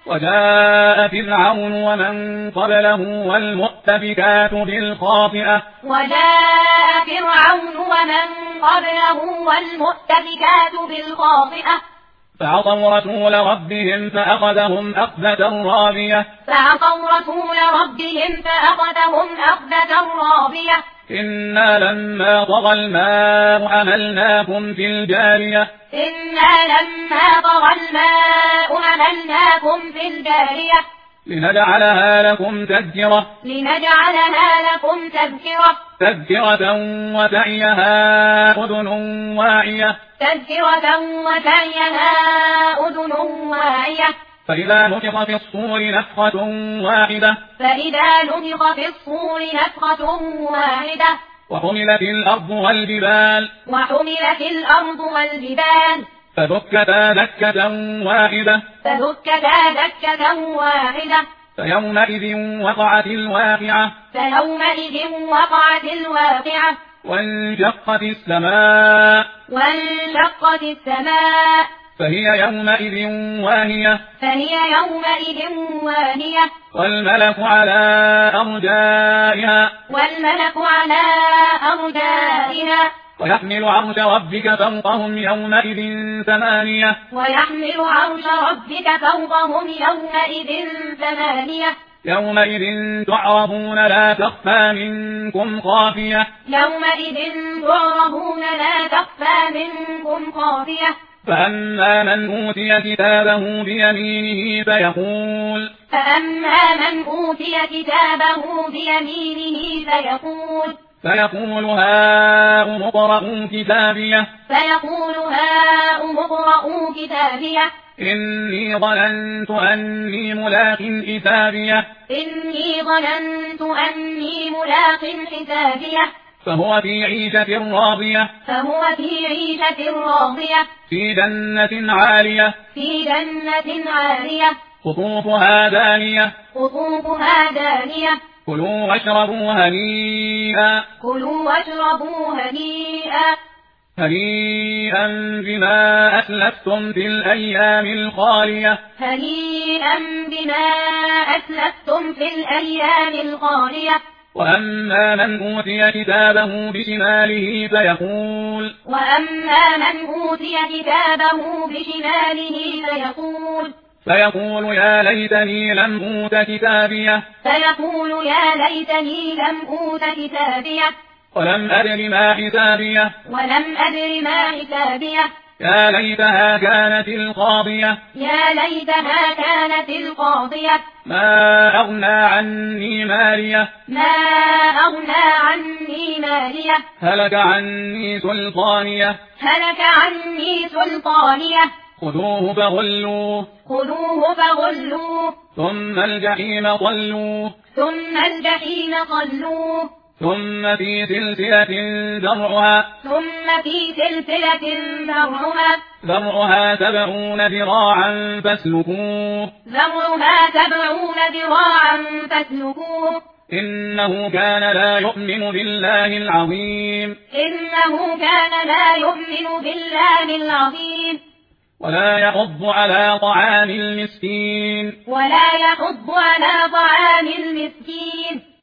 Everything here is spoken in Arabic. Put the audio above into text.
وجاء فرعون ومن قبله والمؤتفكات بالخاطئة فعصوا رسول ربهم فأخذهم أخذة رابية إنا لما طغى الماء حملناكم في الجارية لنجعلها لكم تذكرة وتعيها أذن واعية فإذا نفخ في الصور نفخة واحدة وحملت الأرض والجبال فدكتا دكة واحدة فيومئذ وقعت الواقعة وانشقت السماء فهي يومئذ واهية والملك على أرجائها ويحمل عرش ربك فوقهم يومئذ ثمانية يومئذ تعرضون لا تخفى منكم خافية فأما من أوتي كتابه بيمينه فيقول هاؤم اقرءوا كتابيه إني ظننت أني ملاق حسابيه فهو في عيشة راضية في جنة عالية قطوفها دانية كلوا واشربوا هنيئا بما أسلفتم في الأيام الخالية وأما من أوتي كتابه بشماله فيقول يا ليتني لم أوت كتابيه ولم أدر ما حسابيه يا ليتها كانت القاضية ما أغنى عني ماليه هلك عني سلطانيه خذوه فغلوه ثم الجحيم صلوه ثم في سلسلة ذرعها 70 ذراعا فاسلكوه إنه كان لا يؤمن بالله العظيم ولا يحض على طعام المسكين